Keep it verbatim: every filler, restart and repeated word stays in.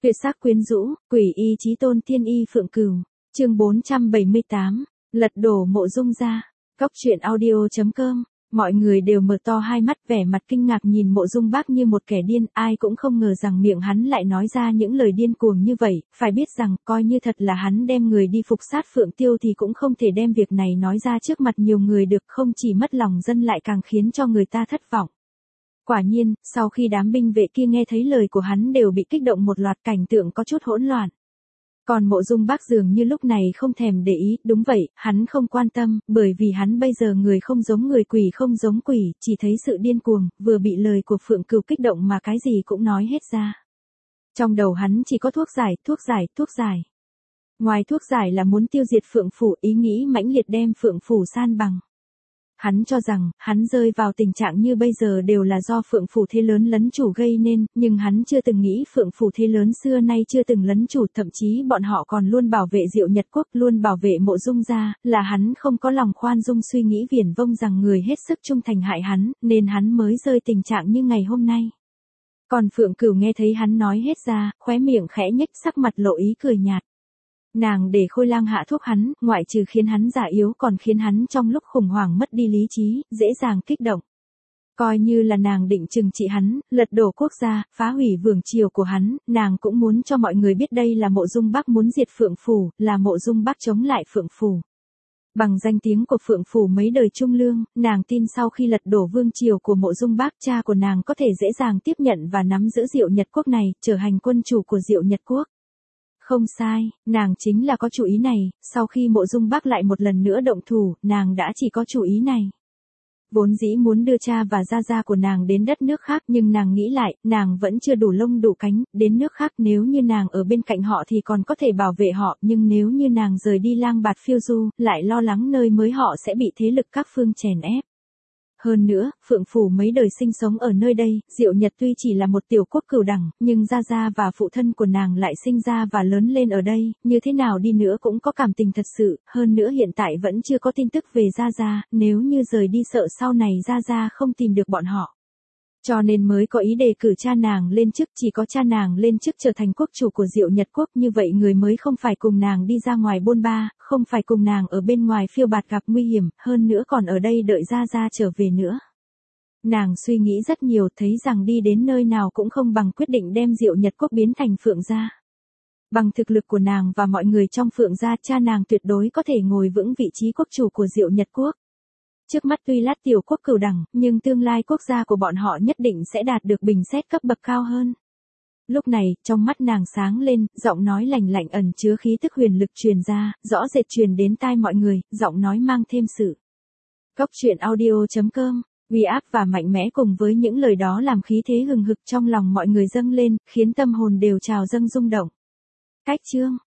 Tuyệt sắc quyến rũ, quỷ y chí tôn tiên y Phượng Cửu. Chương bốn trăm bảy mươi tám, lật đổ Mộ Dung gia. Cóc truyện audio chấm com. Mọi người đều mở to hai mắt vẻ mặt kinh ngạc nhìn Mộ Dung Bác như một kẻ điên, ai cũng không ngờ rằng miệng hắn lại nói ra những lời điên cuồng như vậy, phải biết rằng coi như thật là hắn đem người đi phục sát Phượng Tiêu thì cũng không thể đem việc này nói ra trước mặt nhiều người được, không chỉ mất lòng dân lại càng khiến cho người ta thất vọng. Quả nhiên, sau khi đám binh vệ kia nghe thấy lời của hắn đều bị kích động một loạt, cảnh tượng có chút hỗn loạn. Còn Mộ Dung Bác dường như lúc này không thèm để ý, đúng vậy, hắn không quan tâm, bởi vì hắn bây giờ người không giống người, quỷ không giống quỷ, chỉ thấy sự điên cuồng, vừa bị lời của Phượng Cửu kích động mà cái gì cũng nói hết ra. Trong đầu hắn chỉ có thuốc giải, thuốc giải, thuốc giải. Ngoài thuốc giải là muốn tiêu diệt Phượng Phủ, ý nghĩ mãnh liệt đem Phượng Phủ san bằng. Hắn cho rằng, hắn rơi vào tình trạng như bây giờ đều là do Phượng Phủ thế lớn lấn chủ gây nên, nhưng hắn chưa từng nghĩ Phượng Phủ thế lớn xưa nay chưa từng lấn chủ, thậm chí bọn họ còn luôn bảo vệ Diệu Nhật Quốc, luôn bảo vệ Mộ Dung gia, là hắn không có lòng khoan dung suy nghĩ viển vông rằng người hết sức trung thành hại hắn, nên hắn mới rơi tình trạng như ngày hôm nay. Còn Phượng Cửu nghe thấy hắn nói hết ra, khóe miệng khẽ nhếch, sắc mặt lộ ý cười nhạt. Nàng để Khôi Lang hạ thuốc hắn, ngoại trừ khiến hắn già yếu còn khiến hắn trong lúc khủng hoảng mất đi lý trí, dễ dàng kích động. Coi như là nàng định trừng trị hắn, lật đổ quốc gia, phá hủy vương triều của hắn, nàng cũng muốn cho mọi người biết đây là Mộ Dung Bác muốn diệt Phượng Phủ, là Mộ Dung Bác chống lại Phượng Phủ. Bằng danh tiếng của Phượng Phủ mấy đời trung lương, nàng tin sau khi lật đổ vương triều của Mộ Dung Bác, cha của nàng có thể dễ dàng tiếp nhận và nắm giữ Diệu Nhật Quốc này, trở thành quân chủ của Diệu Nhật Quốc. Không sai, nàng chính là có chủ ý này, sau khi Mộ Dung Bác lại một lần nữa động thủ, nàng đã chỉ có chủ ý này. Vốn dĩ muốn đưa cha và gia gia của nàng đến đất nước khác, nhưng nàng nghĩ lại, nàng vẫn chưa đủ lông đủ cánh, đến nước khác nếu như nàng ở bên cạnh họ thì còn có thể bảo vệ họ, nhưng nếu như nàng rời đi lang bạt phiêu du, lại lo lắng nơi mới họ sẽ bị thế lực các phương chèn ép. Hơn nữa, Phượng Phủ mấy đời sinh sống ở nơi đây, Diệu Nhật tuy chỉ là một tiểu quốc cửu đẳng, nhưng gia gia và phụ thân của nàng lại sinh ra và lớn lên ở đây, như thế nào đi nữa cũng có cảm tình thật sự, hơn nữa hiện tại vẫn chưa có tin tức về gia gia, nếu như rời đi sợ sau này gia gia không tìm được bọn họ. Cho nên mới có ý đề cử cha nàng lên chức, chỉ có cha nàng lên chức trở thành quốc chủ của Diệu Nhật Quốc, như vậy người mới không phải cùng nàng đi ra ngoài bôn ba, không phải cùng nàng ở bên ngoài phiêu bạt gặp nguy hiểm, hơn nữa còn ở đây đợi gia gia trở về nữa. Nàng suy nghĩ rất nhiều, thấy rằng đi đến nơi nào cũng không bằng quyết định đem Diệu Nhật Quốc biến thành Phượng gia. Bằng thực lực của nàng và mọi người trong Phượng gia, cha nàng tuyệt đối có thể ngồi vững vị trí quốc chủ của Diệu Nhật Quốc. Trước mắt tuy lát tiểu quốc cửu đẳng, nhưng tương lai quốc gia của bọn họ nhất định sẽ đạt được bình xét cấp bậc cao hơn. Lúc này, trong mắt nàng sáng lên, giọng nói lạnh lạnh ẩn chứa khí tức huyền lực truyền ra, rõ rệt truyền đến tai mọi người, giọng nói mang thêm sự. Cóc truyện audio chấm com, uy áp và mạnh mẽ cùng với những lời đó làm khí thế hừng hực trong lòng mọi người dâng lên, khiến tâm hồn đều trào dâng rung động. Cách chương